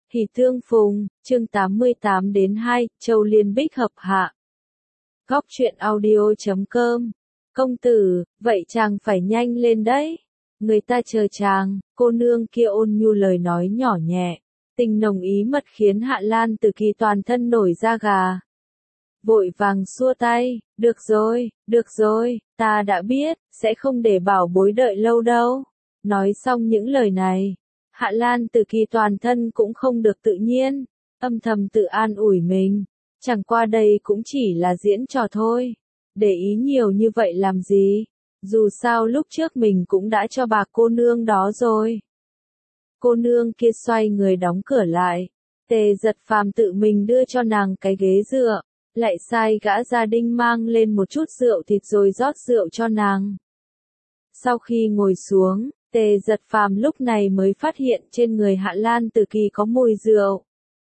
Hỷ tương phùng, chương 88 đến 2, Châu Liên Bích hợp hạ. Góc truyện audio.com. Công tử, vậy chàng phải nhanh lên đấy. Người ta chờ chàng, cô nương kia ôn nhu lời nói nhỏ nhẹ. Tình nồng ý mật khiến Hạ Lan Tử Kỳ toàn thân nổi da gà. Vội vàng xua tay, được rồi, ta đã biết, sẽ không để bảo bối đợi lâu đâu. Nói xong những lời này, Hạ Lan Tử Kỳ toàn thân cũng không được tự nhiên, âm thầm tự an ủi mình, chẳng qua đây cũng chỉ là diễn trò thôi, để ý nhiều như vậy làm gì, dù sao lúc trước mình cũng đã cho bà cô nương đó rồi. Cô nương kia xoay người đóng cửa lại, Tề Giật Phàm tự mình đưa cho nàng cái ghế dựa, lại sai gã gia đình mang lên một chút rượu thịt rồi rót rượu cho nàng. Sau khi ngồi xuống, Tề Giật Phàm lúc này mới phát hiện trên người Hạ Lan Tử Kỳ có mùi rượu.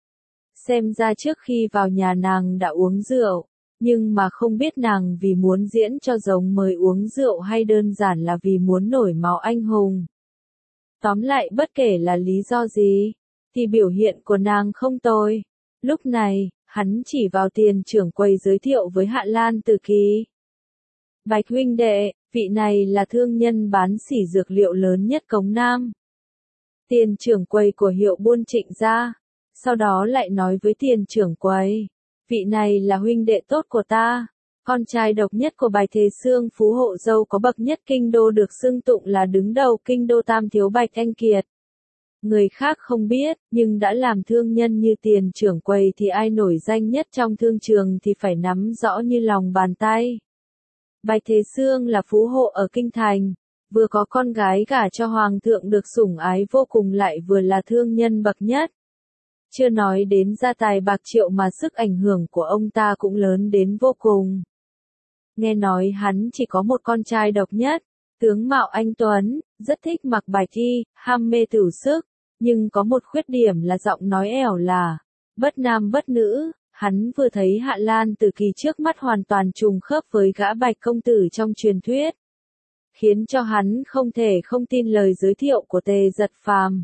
Xem ra trước khi vào nhà nàng đã uống rượu, nhưng mà không biết nàng vì muốn diễn cho giống mới uống rượu hay đơn giản là vì muốn nổi máu anh hùng. Tóm lại bất kể là lý do gì, thì biểu hiện của nàng không tồi. Lúc này, hắn chỉ vào tiền trưởng quầy giới thiệu với Hạ Lan Tử Kỳ. Bạch huynh đệ, vị này là thương nhân bán sỉ dược liệu lớn nhất Cống Nam. Tiền trưởng quầy của hiệu buôn Trịnh gia, sau đó lại nói với tiền trưởng quầy, vị này là huynh đệ tốt của ta, con trai độc nhất của Bạch Thế Xương phú hộ dâu có bậc nhất kinh đô được xưng tụng là đứng đầu kinh đô tam thiếu Bạch Anh Kiệt. Người khác không biết, nhưng đã làm thương nhân như tiền trưởng quầy thì ai nổi danh nhất trong thương trường thì phải nắm rõ như lòng bàn tay. Bạch Thế Xương là phú hộ ở Kinh Thành, vừa có con gái gả cho hoàng thượng được sủng ái vô cùng lại vừa là thương nhân bậc nhất. Chưa nói đến gia tài bạc triệu mà sức ảnh hưởng của ông ta cũng lớn đến vô cùng. Nghe nói hắn chỉ có một con trai độc nhất, tướng mạo anh tuấn, rất thích mặc bạch y, ham mê tửu sức, nhưng có một khuyết điểm là giọng nói ẻo là, bất nam bất nữ. Hắn vừa thấy Hạ Lan Tử Kỳ trước mắt hoàn toàn trùng khớp với gã Bạch công tử trong truyền thuyết, khiến cho hắn không thể không tin lời giới thiệu của Tề Giật Phàm.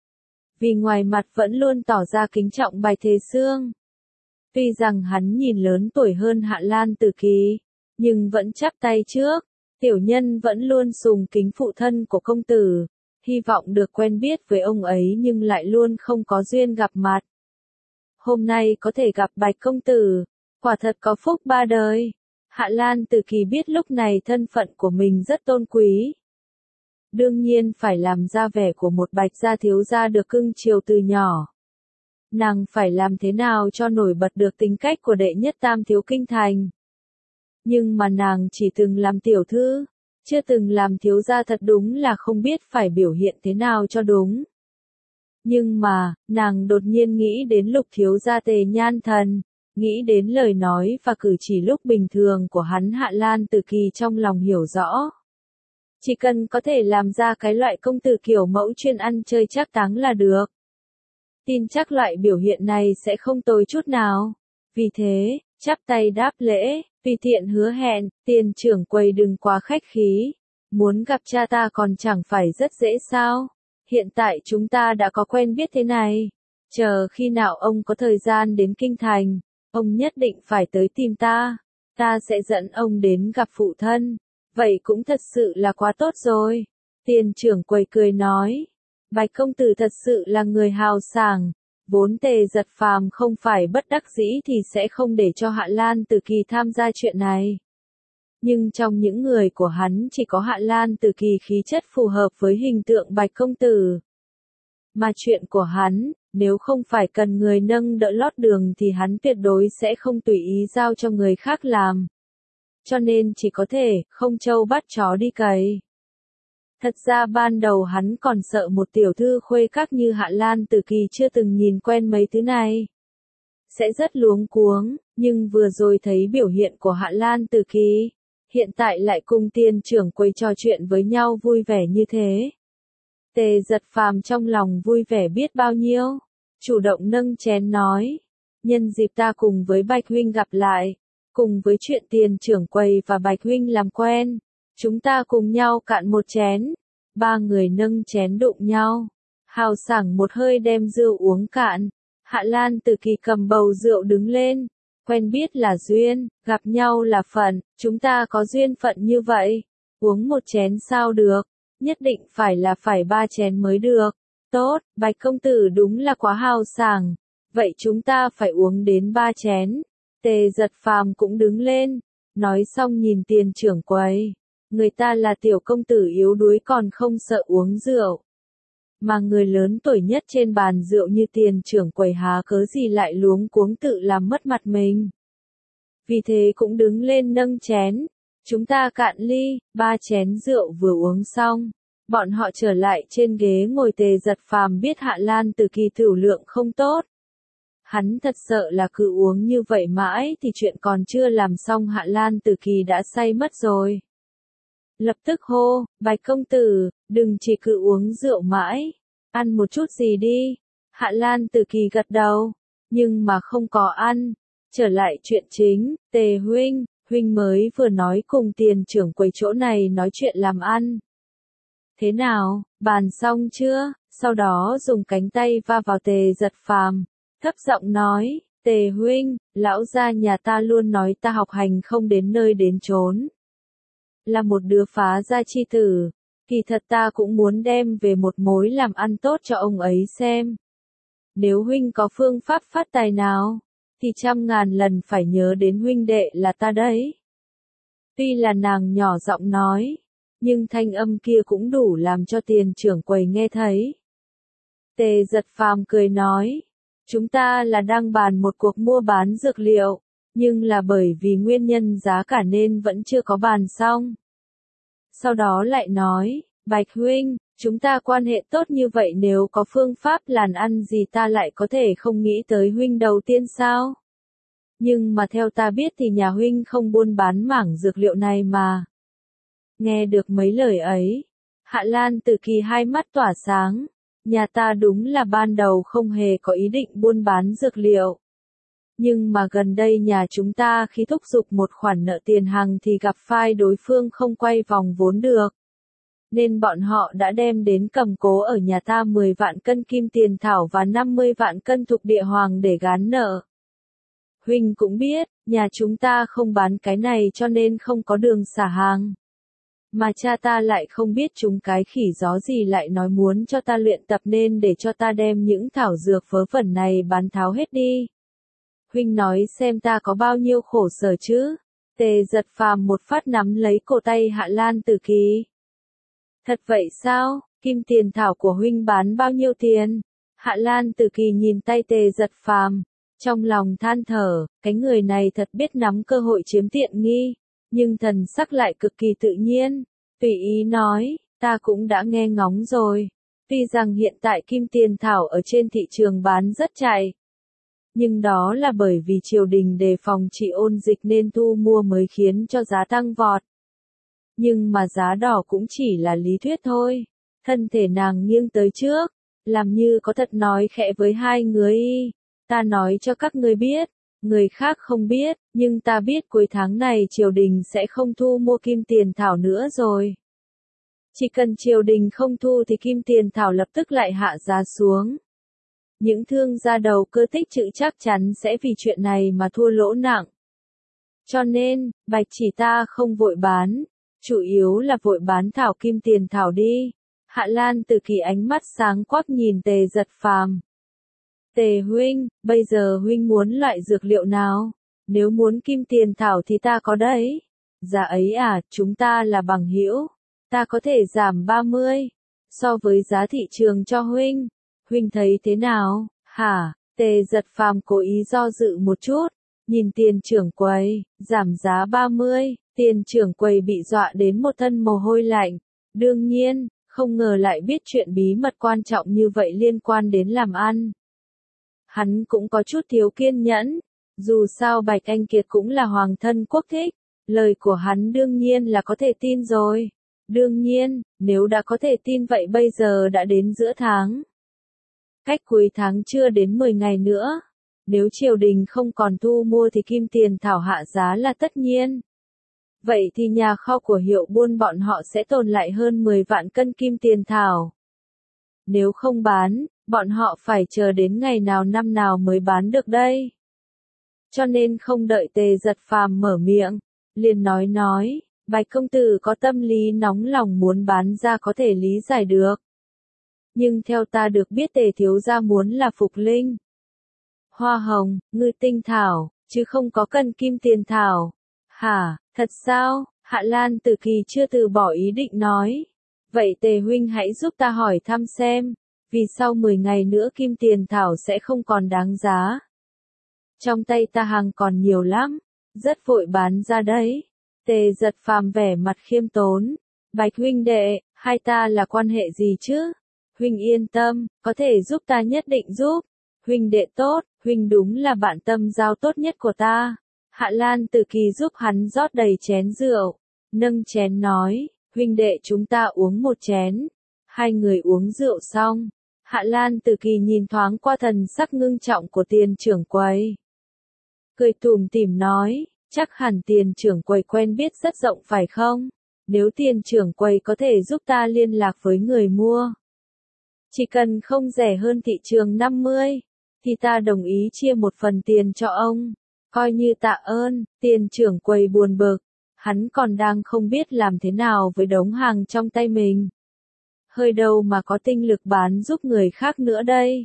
Vì ngoài mặt vẫn luôn tỏ ra kính trọng Bạch Thế Xương. Tuy rằng hắn nhìn lớn tuổi hơn Hạ Lan Tử Kỳ, nhưng vẫn chắp tay trước, tiểu nhân vẫn luôn sùng kính phụ thân của công tử, hy vọng được quen biết với ông ấy nhưng lại luôn không có duyên gặp mặt. Hôm nay có thể gặp Bạch công tử, quả thật có phúc ba đời. Hạ Lan Tử Kỳ biết lúc này thân phận của mình rất tôn quý. Đương nhiên phải làm ra vẻ của một Bạch gia thiếu gia được cưng chiều từ nhỏ. Nàng phải làm thế nào cho nổi bật được tính cách của đệ nhất tam thiếu kinh thành. Nhưng mà nàng chỉ từng làm tiểu thư, chưa từng làm thiếu gia thật đúng là không biết phải biểu hiện thế nào cho đúng. Nhưng mà, nàng đột nhiên nghĩ đến Lục thiếu gia Tề Nhan Thần, nghĩ đến lời nói và cử chỉ lúc bình thường của hắn. Hạ Lan Tử Kỳ trong lòng hiểu rõ. Chỉ cần có thể làm ra cái loại công tử kiểu mẫu chuyên ăn chơi trác táng là được. Tin chắc loại biểu hiện này sẽ không tồi chút nào. Vì thế, chắp tay đáp lễ, tùy tiện hứa hẹn, tiền trưởng quầy đừng quá khách khí. Muốn gặp cha ta còn chẳng phải rất dễ sao? Hiện tại chúng ta đã có quen biết thế này. Chờ khi nào ông có thời gian đến Kinh Thành, ông nhất định phải tới tìm ta. Ta sẽ dẫn ông đến gặp phụ thân. Vậy cũng thật sự là quá tốt rồi. Tiền trưởng quầy cười nói. Bạch công tử thật sự là người hào sảng. Vốn Tề Giật Phàm không phải bất đắc dĩ thì sẽ không để cho Hạ Lan Tử Kỳ tham gia chuyện này. Nhưng trong những người của hắn chỉ có Hạ Lan Tử Kỳ khí chất phù hợp với hình tượng Bạch công tử. Mà chuyện của hắn, nếu không phải cần người nâng đỡ lót đường thì hắn tuyệt đối sẽ không tùy ý giao cho người khác làm. Cho nên chỉ có thể, không trâu bắt chó đi cày. Thật ra ban đầu hắn còn sợ một tiểu thư khuê các như Hạ Lan Tử Kỳ chưa từng nhìn quen mấy thứ này. Sẽ rất luống cuống, nhưng vừa rồi thấy biểu hiện của Hạ Lan Tử Kỳ. Hiện tại lại cùng tiền trưởng quầy trò chuyện với nhau vui vẻ như thế. Tề Giật Phàm trong lòng vui vẻ biết bao nhiêu. Chủ động nâng chén nói. Nhân dịp ta cùng với Bạch huynh gặp lại. Cùng với chuyện tiền trưởng quầy và Bạch huynh làm quen. Chúng ta cùng nhau cạn một chén. Ba người nâng chén đụng nhau. hào sảng một hơi đem rượu uống cạn. Hạ Lan Tử Kỳ cầm bầu rượu đứng lên. Quen biết là duyên, gặp nhau là phận, chúng ta có duyên phận như vậy. Uống một chén sao được, nhất định phải 3 chén mới được. Tốt, Bạch công tử đúng là quá hào sảng. Vậy chúng ta phải uống đến 3 chén. Tề Giật Phàm cũng đứng lên. Nói xong nhìn tiền trưởng quầy. Người ta là tiểu công tử yếu đuối còn không sợ uống rượu. Mà người lớn tuổi nhất trên bàn rượu như tiền trưởng quầy há cớ gì lại luống cuống tự làm mất mặt mình. Vì thế cũng đứng lên nâng chén. Chúng ta cạn ly, 3 chén rượu vừa uống xong. Bọn họ trở lại trên ghế ngồi. Tề Giật Phàm biết Hạ Lan Tử Kỳ tửu lượng không tốt. Hắn thật sợ là cứ uống như vậy mãi thì chuyện còn chưa làm xong Hạ Lan Tử Kỳ đã say mất rồi. Lập tức hô, Bạch công tử, đừng chỉ cứ uống rượu mãi, ăn một chút gì đi. Hạ Lan Tử Kỳ gật đầu, nhưng mà không có ăn. Trở lại chuyện chính, Tề huynh, huynh mới vừa nói cùng tiền trưởng quầy chỗ này nói chuyện làm ăn. Thế nào, bàn xong chưa? Sau đó dùng cánh tay va vào Tề Giật Phàm, thấp giọng nói, Tề huynh, lão gia nhà ta luôn nói ta học hành không đến nơi đến chốn. Là một đứa phá gia chi tử, kỳ thật ta cũng muốn đem về một mối làm ăn tốt cho ông ấy xem. Nếu huynh có phương pháp phát tài nào, thì 100.000 lần phải nhớ đến huynh đệ là ta đấy. Tuy là nàng nhỏ giọng nói, nhưng thanh âm kia cũng đủ làm cho tiền trưởng quầy nghe thấy. Tề Giật Phàm cười nói, chúng ta là đang bàn một cuộc mua bán dược liệu, nhưng là bởi vì nguyên nhân giá cả nên vẫn chưa có bàn xong. Sau đó lại nói, Bạch huynh, chúng ta quan hệ tốt như vậy nếu có phương pháp làm ăn gì ta lại có thể không nghĩ tới huynh đầu tiên sao? Nhưng mà theo ta biết thì nhà huynh không buôn bán mảng dược liệu này mà. Nghe được mấy lời ấy, Hạ Lan Tử Kỳ hai mắt tỏa sáng. Nhà ta đúng là ban đầu không hề có ý định buôn bán dược liệu. Nhưng mà gần đây nhà chúng ta khi thúc giục một khoản nợ tiền hàng thì gặp phải đối phương không quay vòng vốn được. Nên bọn họ đã đem đến cầm cố ở nhà ta 10 vạn cân kim tiền thảo và 50 vạn cân thục địa hoàng để gán nợ. Huynh cũng biết, nhà chúng ta không bán cái này cho nên không có đường xả hàng. Mà cha ta lại không biết chúng cái khỉ gió gì lại nói muốn cho ta luyện tập nên để cho ta đem những thảo dược vớ vẩn này bán tháo hết đi. Huynh nói xem ta có bao nhiêu khổ sở chứ? Tề Giật Phàm một phát nắm lấy cổ tay Hạ Lan Tử Kỳ. Thật vậy sao? Kim tiền thảo của huynh bán bao nhiêu tiền? Hạ Lan Tử Kỳ nhìn tay Tề Giật Phàm, trong lòng than thở, cái người này thật biết nắm cơ hội chiếm tiện nghi. Nhưng thần sắc lại cực kỳ tự nhiên, tùy ý nói, ta cũng đã nghe ngóng rồi. Tuy rằng hiện tại kim tiền thảo ở trên thị trường bán rất chạy. Nhưng đó là bởi vì triều đình đề phòng trị ôn dịch nên thu mua mới khiến cho giá tăng vọt. Nhưng mà giá đỏ cũng chỉ là lý thuyết thôi. Thân thể nàng nghiêng tới trước, làm như có thật nói khẽ với hai người y. Ta nói cho các ngươi biết. Người khác không biết, nhưng ta biết cuối tháng này triều đình sẽ không thu mua kim tiền thảo nữa rồi. Chỉ cần triều đình không thu thì kim tiền thảo lập tức lại hạ giá xuống. Những thương gia đầu cơ tích trữ chắc chắn sẽ vì chuyện này mà thua lỗ nặng. Cho nên, Bạch chỉ ta không vội bán, chủ yếu là vội bán thảo kim tiền thảo đi. Hạ Lan Tử Kỳ ánh mắt sáng quắc nhìn Tề Giật Phàm. Tề huynh, bây giờ huynh muốn loại dược liệu nào? Nếu muốn kim tiền thảo thì ta có đấy. Giá ấy à, chúng ta là bằng hữu. Ta có thể giảm 30. So với giá thị trường cho huynh. Huynh thấy thế nào? Hả? Tề Giật Phàm cố ý do dự một chút. Nhìn tiền trưởng quầy, giảm giá 30. Tiền trưởng quầy bị dọa đến một thân mồ hôi lạnh. Đương nhiên, không ngờ lại biết chuyện bí mật quan trọng như vậy liên quan đến làm ăn. Hắn cũng có chút thiếu kiên nhẫn, dù sao Bạch Anh Kiệt cũng là hoàng thân quốc thích, lời của hắn đương nhiên là có thể tin rồi. Đương nhiên, nếu đã có thể tin vậy bây giờ đã đến giữa tháng. Cách cuối tháng chưa đến 10 ngày nữa, nếu triều đình không còn thu mua thì kim tiền thảo hạ giá là tất nhiên. Vậy thì nhà kho của Hiệu Buôn bọn họ sẽ tồn lại hơn 10 vạn cân kim tiền thảo. nếu không bán, bọn họ phải chờ đến ngày nào năm nào mới bán được đây. Cho nên không đợi Tề Giật Phàm mở miệng, liền nói, Bạch công tử có tâm lý nóng lòng muốn bán ra có thể lý giải được. Nhưng theo ta được biết Tề thiếu gia muốn là phục linh, hoa hồng, ngư tinh thảo, chứ không có cần kim tiền thảo. Hả, thật sao? Hạ Lan Tử Kỳ chưa từ bỏ ý định nói. Vậy Tề huynh hãy giúp ta hỏi thăm xem, vì sau 10 ngày nữa kim tiền thảo sẽ không còn đáng giá. Trong tay ta hàng còn nhiều lắm, rất vội bán ra đấy. Tề Giật Phàm vẻ mặt khiêm tốn. Bạch huynh đệ, hai ta là quan hệ gì chứ? Huynh yên tâm, có thể giúp ta nhất định giúp. Huynh đệ tốt, huynh đúng là bạn tâm giao tốt nhất của ta. Hạ Lan Tử Kỳ giúp hắn rót đầy chén rượu, nâng chén nói, huynh đệ chúng ta uống một chén. Hai người uống rượu xong, Hạ Lan Tử Kỳ nhìn thoáng qua thần sắc ngưng trọng của tiền trưởng quầy. Cười tủm tỉm nói, chắc hẳn tiền trưởng quầy quen biết rất rộng phải không? Nếu tiền trưởng quầy có thể giúp ta liên lạc với người mua, chỉ cần không rẻ hơn thị trường 50, thì ta đồng ý chia một phần tiền cho ông, coi như tạ ơn. Tiền trưởng quầy buồn bực, hắn còn đang không biết làm thế nào với đống hàng trong tay mình. Hơi đâu mà có tinh lực bán giúp người khác nữa đây.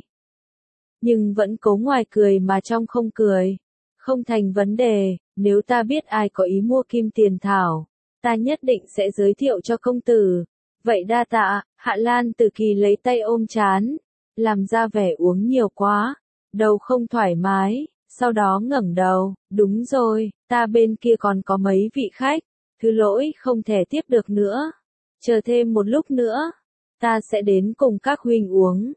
Nhưng vẫn cố ngoài cười mà trong không cười. Không thành vấn đề, nếu ta biết ai có ý mua kim tiền thảo, ta nhất định sẽ giới thiệu cho công tử. Vậy đa tạ. Hạ Lan Tử Kỳ lấy tay ôm trán, làm ra vẻ uống nhiều quá, đầu không thoải mái, sau đó ngẩng đầu, đúng rồi, ta bên kia còn có mấy vị khách, thứ lỗi không thể tiếp được nữa. Chờ thêm một lúc nữa, ta sẽ đến cùng các huynh uống.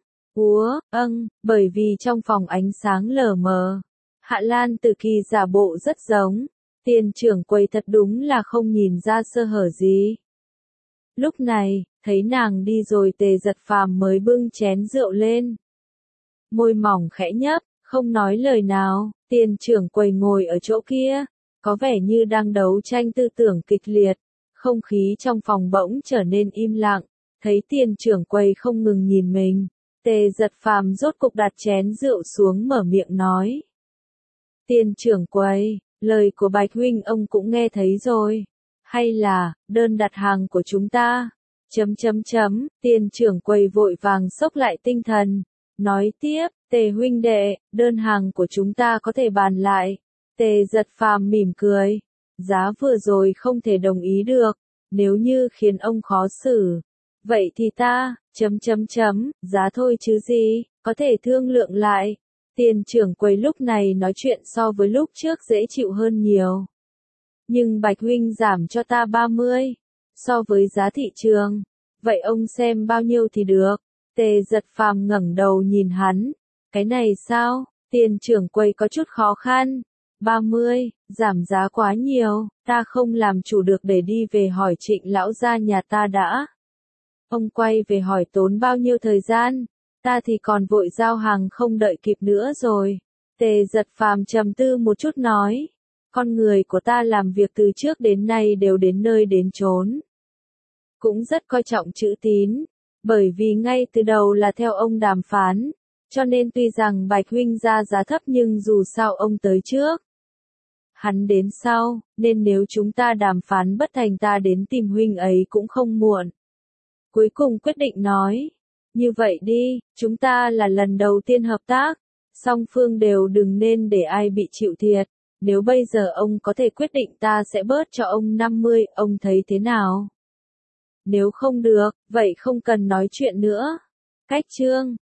Bởi vì trong phòng ánh sáng lờ mờ, Hạ Lan Tử Kỳ giả bộ rất giống, tiền trưởng quầy thật đúng là không nhìn ra sơ hở gì. Lúc này, thấy nàng đi rồi Tề Giật Phàm mới bưng chén rượu lên. Môi mỏng khẽ nhấp, không nói lời nào, tiền trưởng quầy ngồi ở chỗ kia, có vẻ như đang đấu tranh tư tưởng kịch liệt. Không khí trong phòng bỗng trở nên im lặng, thấy tiền trưởng quầy không ngừng nhìn mình. Tề Giật Phàm rốt cục đặt chén rượu xuống mở miệng nói. Tiền trưởng quầy, lời của Bạch huynh ông cũng nghe thấy rồi. Hay là, đơn đặt hàng của chúng ta? Tiền trưởng quầy vội vàng xốc lại tinh thần. Nói tiếp, Tề huynh đệ, đơn hàng của chúng ta có thể bàn lại. Tề Giật Phàm mỉm cười. Giá vừa rồi không thể đồng ý được. Nếu như khiến ông khó xử. Vậy thì ta, giá thôi chứ gì, có thể thương lượng lại. Tiền trưởng quầy lúc này nói chuyện so với lúc trước dễ chịu hơn nhiều. Nhưng Bạch huynh giảm cho ta 30, so với giá thị trường. Vậy ông xem bao nhiêu thì được. Tề Giật Phàm ngẩng đầu nhìn hắn. Cái này sao? Tiền trưởng quầy có chút khó khăn. 30, giảm giá quá nhiều, ta không làm chủ được để đi về hỏi Trịnh lão gia nhà ta đã. Ông quay về hỏi tốn bao nhiêu thời gian, ta thì còn vội giao hàng không đợi kịp nữa rồi. Tề Giật Phàm trầm tư một chút nói, con người của ta làm việc từ trước đến nay đều đến nơi đến chốn. Cũng rất coi trọng chữ tín, bởi vì ngay từ đầu là theo ông đàm phán, cho nên tuy rằng Bạch huynh ra giá thấp nhưng dù sao ông tới trước. Hắn đến sau, nên nếu chúng ta đàm phán bất thành ta đến tìm huynh ấy cũng không muộn. Cuối cùng quyết định nói, như vậy đi, chúng ta là lần đầu tiên hợp tác, song phương đều đừng nên để ai bị chịu thiệt, nếu bây giờ ông có thể quyết định ta sẽ bớt cho ông 50, ông thấy thế nào? Nếu không được, vậy không cần nói chuyện nữa. Cách chương